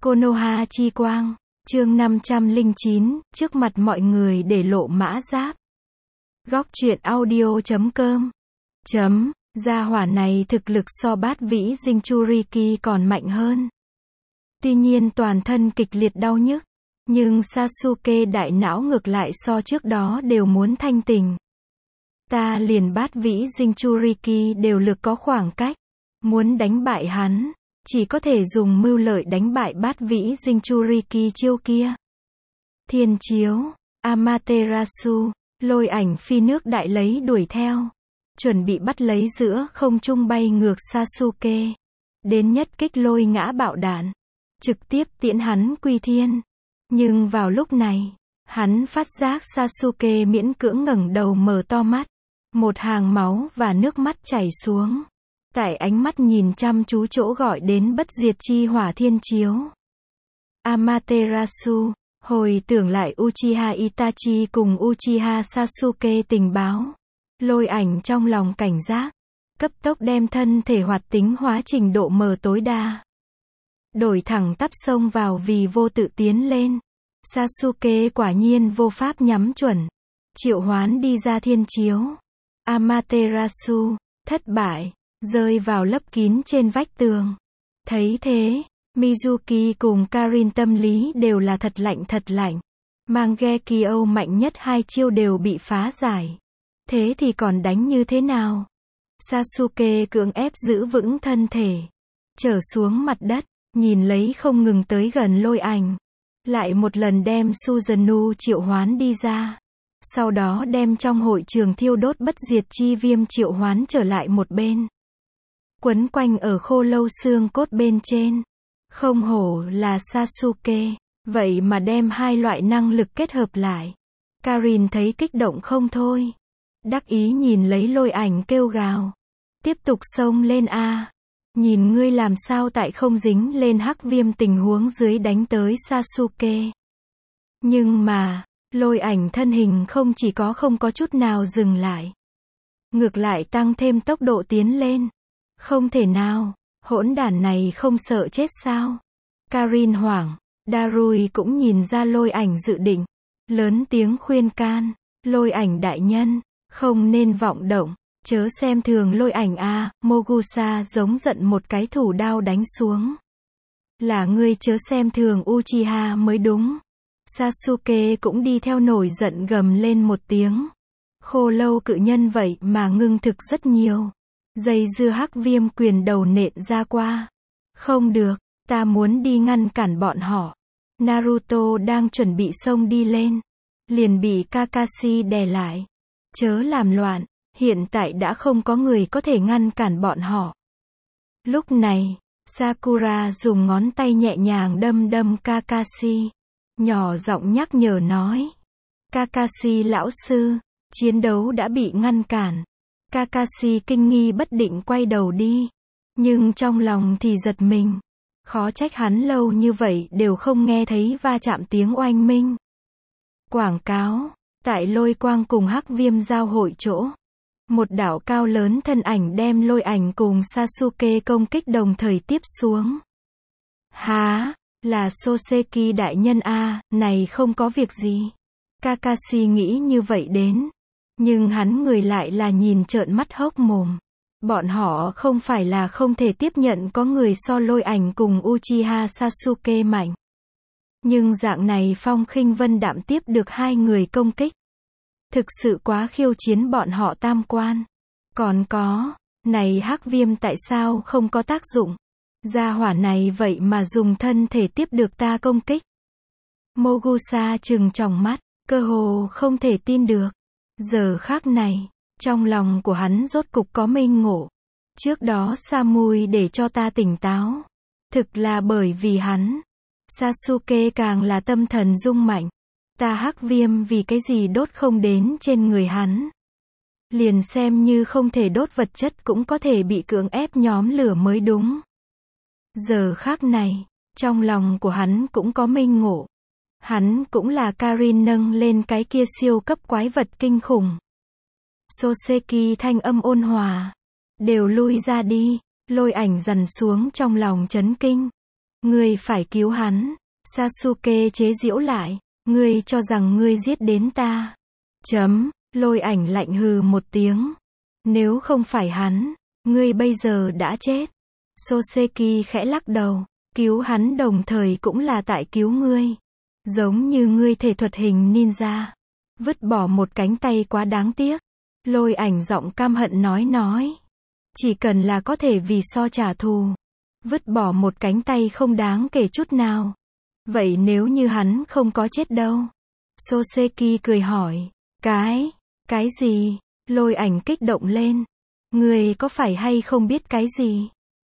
Konoha chi quang, chương 509, trước mặt mọi người để lộ mã giáp. Góc truyện audio.com. Gia hỏa này thực lực so bát vĩ Jinchuriki còn mạnh hơn. Tuy nhiên toàn thân kịch liệt đau nhức, nhưng Sasuke đại não ngược lại so trước đó đều muốn thanh tình. Ta liền bát vĩ Jinchuriki đều lực có khoảng cách, muốn đánh bại hắn, chỉ có thể dùng mưu lợi đánh bại bát vĩ Jinchuriki chiêu kia. Thiên chiếu, Amaterasu, lôi ảnh phi nước đại lấy đuổi theo, chuẩn bị bắt lấy giữa không trung bay ngược Sasuke, đến nhất kích lôi ngã bạo đạn, trực tiếp tiễn hắn quy thiên. Nhưng vào lúc này, hắn phát giác Sasuke miễn cưỡng ngẩng đầu mở to mắt, một hàng máu và nước mắt chảy xuống. Tại ánh mắt nhìn chăm chú chỗ gọi đến bất diệt chi hỏa thiên chiếu. Amaterasu, hồi tưởng lại Uchiha Itachi cùng Uchiha Sasuke tình báo. Lôi ảnh trong lòng cảnh giác, cấp tốc đem thân thể hoạt tính hóa trình độ mở tối đa. Đổi thẳng tắp xông vào vì vô tự tiến lên. Sasuke quả nhiên vô pháp nhắm chuẩn. Triệu hoán đi ra thiên chiếu. Amaterasu, thất bại, rơi vào lấp kín trên vách tường. Thấy thế, Mizuki cùng Karin tâm lý đều là thật lạnh. Mangekyo mạnh nhất hai chiêu đều bị phá giải. Thế thì còn đánh như thế nào? Sasuke cưỡng ép giữ vững thân thể, trở xuống mặt đất, nhìn lấy không ngừng tới gần lôi ảnh. Lại một lần đem Susanoo triệu hoán đi ra. Sau đó đem trong hội trường thiêu đốt bất diệt chi viêm triệu hoán trở lại một bên. Quấn quanh ở khô lâu xương cốt bên trên. Không hổ là Sasuke, vậy mà đem hai loại năng lực kết hợp lại. Karin thấy kích động không thôi. Đắc ý nhìn lấy lôi ảnh kêu gào. Tiếp tục xông lên a. Nhìn ngươi làm sao tại không dính lên hắc viêm tình huống dưới đánh tới Sasuke. Nhưng mà, lôi ảnh thân hình không có chút nào dừng lại. Ngược lại tăng thêm tốc độ tiến lên. Không thể nào, hỗn đản này không sợ chết sao? Karin hoảng, Darui cũng nhìn ra lôi ảnh dự định. Lớn tiếng khuyên can, lôi ảnh đại nhân, không nên vọng động, chớ xem thường lôi ảnh a. Mogusa giống giận một cái thủ đao đánh xuống. Là ngươi chớ xem thường Uchiha mới đúng. Sasuke cũng đi theo nổi giận gầm lên một tiếng. Khô lâu cự nhân vậy mà ngưng thực rất nhiều. Dây dưa hắc viêm quyền đầu nện ra qua. Không được, ta muốn đi ngăn cản bọn họ. Naruto đang chuẩn bị xông đi lên, liền bị Kakashi đè lại. Chớ làm loạn, hiện tại đã không có người có thể ngăn cản bọn họ. Lúc này, Sakura dùng ngón tay nhẹ nhàng đâm Kakashi. Nhỏ giọng nhắc nhở nói. Kakashi lão sư, chiến đấu đã bị ngăn cản. Kakashi kinh nghi bất định quay đầu đi. Nhưng trong lòng thì giật mình. Khó trách hắn lâu như vậy đều không nghe thấy va chạm tiếng oanh minh. Quảng cáo, tại lôi quang cùng hắc viêm giao hội chỗ. Một đảo cao lớn thân ảnh đem lôi ảnh cùng Sasuke công kích đồng thời tiếp xuống. Há, là Soseki đại nhân a, này không có việc gì. Kakashi nghĩ như vậy đến. Nhưng hắn người lại là nhìn trợn mắt hốc mồm. Bọn họ không phải là không thể tiếp nhận có người so lôi ảnh cùng Uchiha Sasuke mạnh. Nhưng dạng này phong khinh vân đạm tiếp được hai người công kích. Thực sự quá khiêu chiến bọn họ tam quan. Còn có, này hắc viêm tại sao không có tác dụng? Gia hỏa này vậy mà dùng thân thể tiếp được ta công kích. Mogusa trừng tròng mắt, cơ hồ không thể tin được. Giờ khắc này, trong lòng của hắn rốt cục có minh ngộ. Trước đó Samui để cho ta tỉnh táo. Thực là bởi vì hắn. Sasuke càng là tâm thần rung mạnh. Ta hắc viêm vì cái gì đốt không đến trên người hắn. Liền xem như không thể đốt vật chất cũng có thể bị cưỡng ép nhóm lửa mới đúng. Giờ khắc này, trong lòng của hắn cũng có minh ngộ. Hắn cũng là Karin nâng lên cái kia siêu cấp quái vật kinh khủng. Soseki thanh âm ôn hòa. Đều lui ra đi, lôi ảnh dằn xuống trong lòng chấn kinh. Ngươi phải cứu hắn. Sasuke chế giễu lại. Ngươi cho rằng ngươi giết đến ta. Lôi ảnh lạnh hừ một tiếng. Nếu không phải hắn, ngươi bây giờ đã chết. Soseki khẽ lắc đầu. Cứu hắn đồng thời cũng là tại cứu ngươi. Giống như ngươi thể thuật hình ninja. Vứt bỏ một cánh tay quá đáng tiếc. Lôi ảnh giọng căm hận nói. Chỉ cần là có thể vì so trả thù. Vứt bỏ một cánh tay không đáng kể chút nào. Vậy nếu như hắn không có chết đâu? Soseki cười hỏi. Cái gì? Lôi ảnh kích động lên. Ngươi có phải hay không biết cái gì?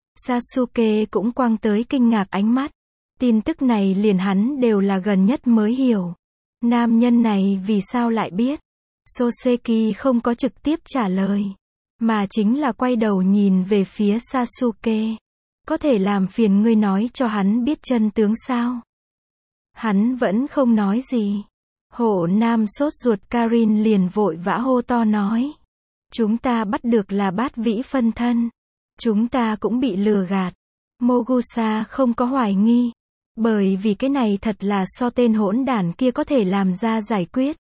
Sasuke cũng quăng tới kinh ngạc ánh mắt. Tin tức này liền hắn đều là gần nhất mới hiểu. Nam nhân này vì sao lại biết? Soseki không có trực tiếp trả lời, mà chính là quay đầu nhìn về phía Sasuke. Có thể làm phiền ngươi nói cho hắn biết chân tướng sao? Hắn vẫn không nói gì. Hổ nam sốt ruột Karin liền vội vã hô to nói. Chúng ta bắt được là bát vĩ phân thân. Chúng ta cũng bị lừa gạt. Mogusa không có hoài nghi. Bởi vì cái này thật là so tên hỗn đản kia có thể làm ra giải quyết.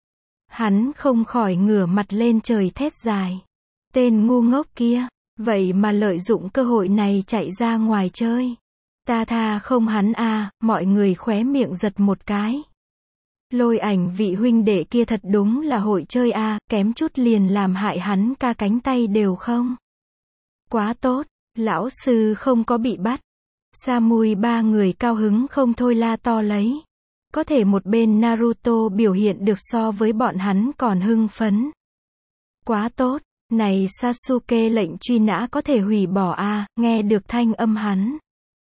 Hắn không khỏi ngửa mặt lên trời thét dài. Tên ngu ngốc kia, vậy mà lợi dụng cơ hội này chạy ra ngoài chơi. Ta tha không hắn à, mọi người khóe miệng giật một cái. Lôi ảnh vị huynh đệ kia thật đúng là hội chơi à, kém chút liền làm hại hắn ca cánh tay đều không. Quá tốt, lão sư không có bị bắt. Samui ba người cao hứng không thôi la to lấy. Có thể một bên Naruto biểu hiện được so với bọn hắn còn hưng phấn. Quá tốt, này Sasuke lệnh truy nã có thể hủy bỏ à, nghe được thanh âm hắn.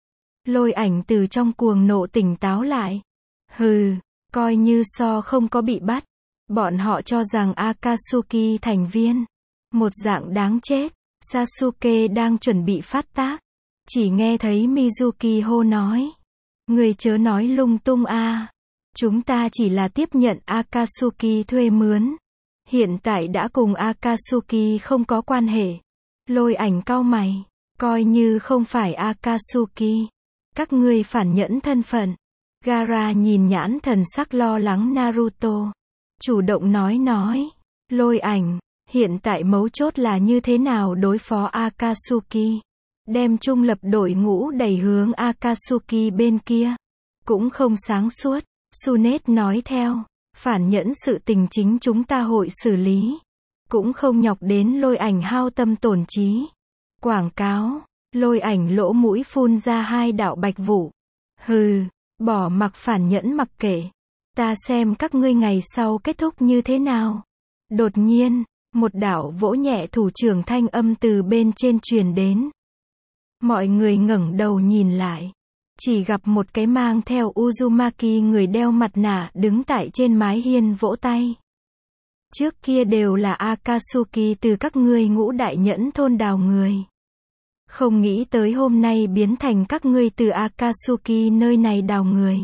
Lôi ảnh từ trong cuồng nộ tỉnh táo lại. Hừ, coi như so không có bị bắt. Bọn họ cho rằng Akatsuki thành viên. Một dạng đáng chết. Sasuke đang chuẩn bị phát tác. Chỉ nghe thấy Mizuki hô nói. Người chớ nói lung tung à. Chúng ta chỉ là tiếp nhận Akatsuki thuê mướn. Hiện tại đã cùng Akatsuki không có quan hệ. Lôi ảnh cau mày. Coi như không phải Akatsuki. Các ngươi phản nhẫn thân phận. Gaara nhìn nhãn thần sắc lo lắng Naruto. Chủ động nói. Lôi ảnh, hiện tại mấu chốt là như thế nào đối phó Akatsuki. Đem trung lập đội ngũ đẩy hướng Akatsuki bên kia. Cũng không sáng suốt. Sunet nói theo. Phản nhẫn sự tình chính chúng ta hội xử lý. Cũng không nhọc đến lôi ảnh hao tâm tổn trí. Quảng cáo. Lôi ảnh lỗ mũi phun ra hai đạo bạch vụ. Hừ, bỏ mặc phản nhẫn mặc kệ. Ta xem các ngươi ngày sau kết thúc như thế nào. Đột nhiên, một đạo vỗ nhẹ thủ trưởng thanh âm từ bên trên truyền đến. Mọi người ngẩng đầu nhìn lại. Chỉ gặp một cái mang theo Uzumaki người đeo mặt nạ đứng tại trên mái hiên vỗ tay. Trước kia đều là Akatsuki từ các ngươi ngũ đại nhẫn thôn đào người. Không nghĩ tới hôm nay biến thành các ngươi từ Akatsuki nơi này đào người.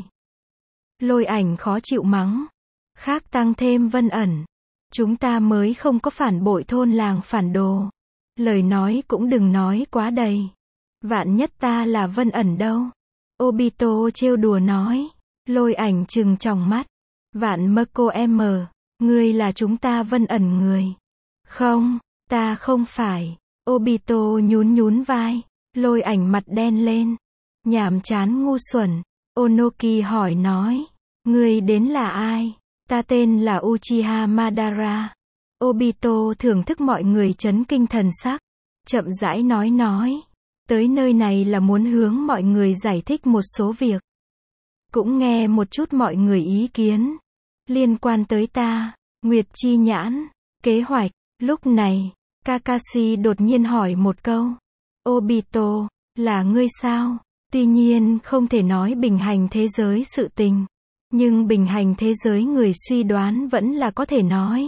Lôi ảnh khó chịu mắng. Khác tăng thêm Vân ẩn. Chúng ta mới không có phản bội thôn làng phản đồ. Lời nói cũng đừng nói quá đầy. Vạn nhất ta là Vân ẩn đâu. Obito trêu đùa nói. Lôi ảnh trừng tròng mắt. Vạn Mako M. Ngươi là chúng ta Vân ẩn người. Không, ta không phải. Obito nhún vai. Lôi ảnh mặt đen lên. Nhảm chán ngu xuẩn. Onoki hỏi nói. Ngươi đến là ai? Ta tên là Uchiha Madara. Obito thưởng thức mọi người chấn kinh thần sắc. Chậm rãi nói. Tới nơi này là muốn hướng mọi người giải thích một số việc. Cũng nghe một chút mọi người ý kiến. Liên quan tới ta, Nguyệt Chi Nhãn, kế hoạch. Lúc này, Kakashi đột nhiên hỏi một câu. Obito, là ngươi sao? Tuy nhiên không thể nói bình hành thế giới sự tình. Nhưng bình hành thế giới người suy đoán vẫn là có thể nói.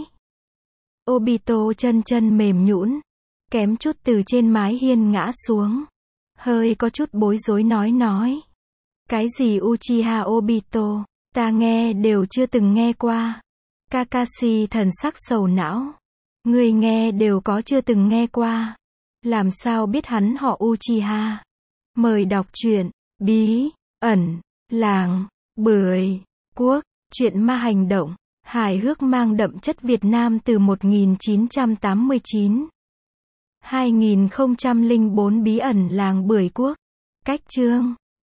Obito chân mềm nhũn, kém chút từ trên mái hiên ngã xuống. Hơi có chút bối rối nói. Cái gì Uchiha Obito, ta nghe đều chưa từng nghe qua. Kakashi thần sắc sầu não. Người nghe đều có chưa từng nghe qua. Làm sao biết hắn họ Uchiha? Mời đọc truyện. Bí ẩn làng Bưởi Quốc, truyện ma hành động, hài hước mang đậm chất Việt Nam từ 1989. 2004 Bí ẩn làng Bưởi Quốc. Cách chương